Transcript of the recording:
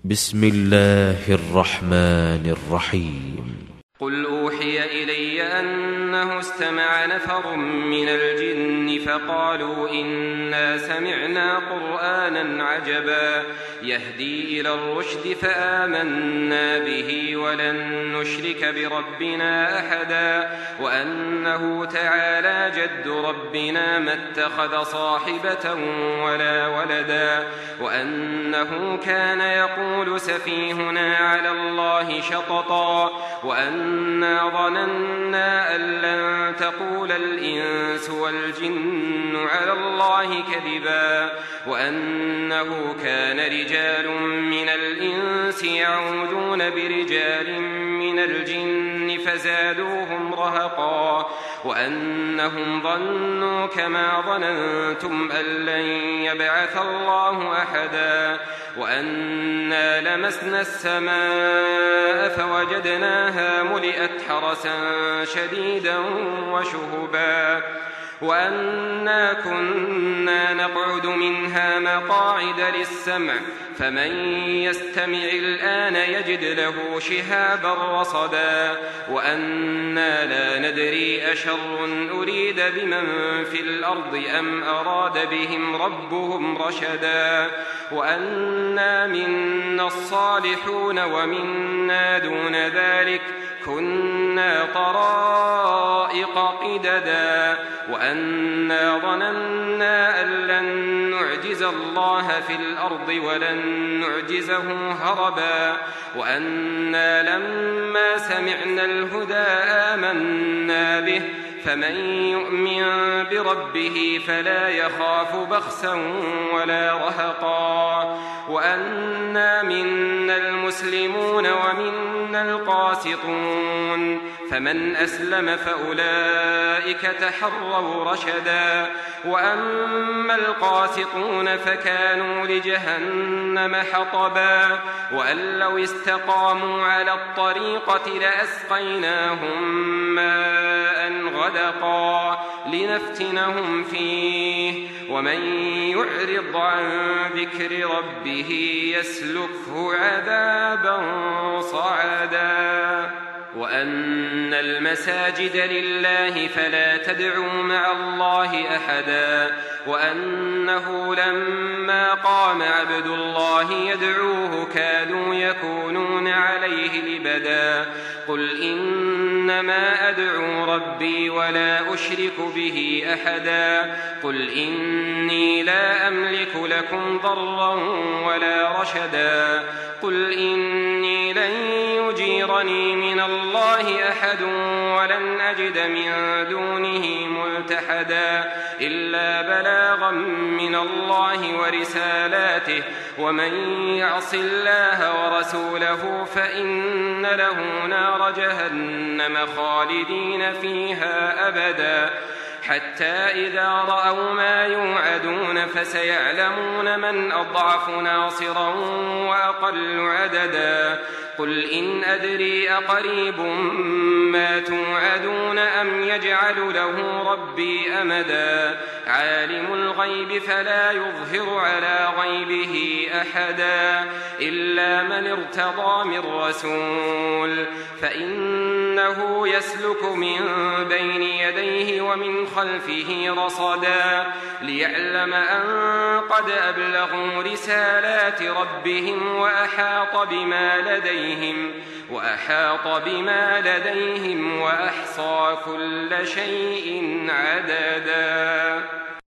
بسم الله الرحمن الرحيم. قل أوحي إلي أنه استمع نفر من الجن فقالوا إنا سمعنا قرآنا عجبا يهدي إلى الرشد فآمنا به ولن نشرك بربنا أحدا وأنه تعالى جد ربنا ما اتخذ صاحبة ولا ولدا وأنه كان يقول سفيهنا على الله شططا وأنا ظننا أن لن تقول الإنس والجن على الله كذبا وأنه كان رجال من الإنس يعوذون برجال من الجن فزادوهم رهقا وأنهم ظنوا كما ظننتم أن لن يبعث الله أحدا وأنا لمسنا السماء فوجدناها ملئت حرسا شديدا وشهبا وأنا كنا نقعد منها مقاعد للسمع فمن يستمع الآن يجد له شهابا رصدا وأنا لا ندري أشر أريد بمن في الأرض أم أراد بهم ربهم رشدا وأنا منا الصالحون ومنا دون ذلك كنا طرائق قددا وأنا ظننا أن لن نعجز الله في الأرض ولن نعجزه هربا وأنا لما سمعنا الهدى آمنا به فمن يؤمن بربه فلا يخاف بخسا ولا رهقا وأنا منا المسلمون ومنا القاسطون فمن أسلم فأولئك تحروا رشدا وأما القاسطون فكانوا لجهنم حطبا وأن لو استقاموا على الطريقة لأسقيناهم ماء غدقا لنفتنهم فيه ومن يعرض عن ذكر ربه يسلكه عذابا صعدا وأن المساجد لله فلا تدعوا مع الله أحدا وأنه لما قام عبد الله يدعوه كادوا يكونون عليه لبدا قل إنما أدعو ربي ولا أشرك به أحدا قل إني لا أملك لكم ضرا ولا رشدا قل إني لن يجيرني من الله أحد ولن أجد من دونه ملتحدا إلا بلاغا من الله ورسالاته ومن يعص الله ورسوله فإن له نار جهنم خالدين فيها أبدا حتى إذا رأوا ما يوعدون فسيعلمون من أضعف ناصرا وأقل عددا قل إن أدري أقريب ما توعدون أم يجعل له ربي أمدا عالم الغيب فلا يظهر على غيبه أحدا إلا من ارتضى من رسول فإنه يسلك من بين يديه ومن خلفه رصدا ليعلم أن قد أبلغوا رسالات ربهم وأحاط بما لديهم وأحصى كل شيء عددا.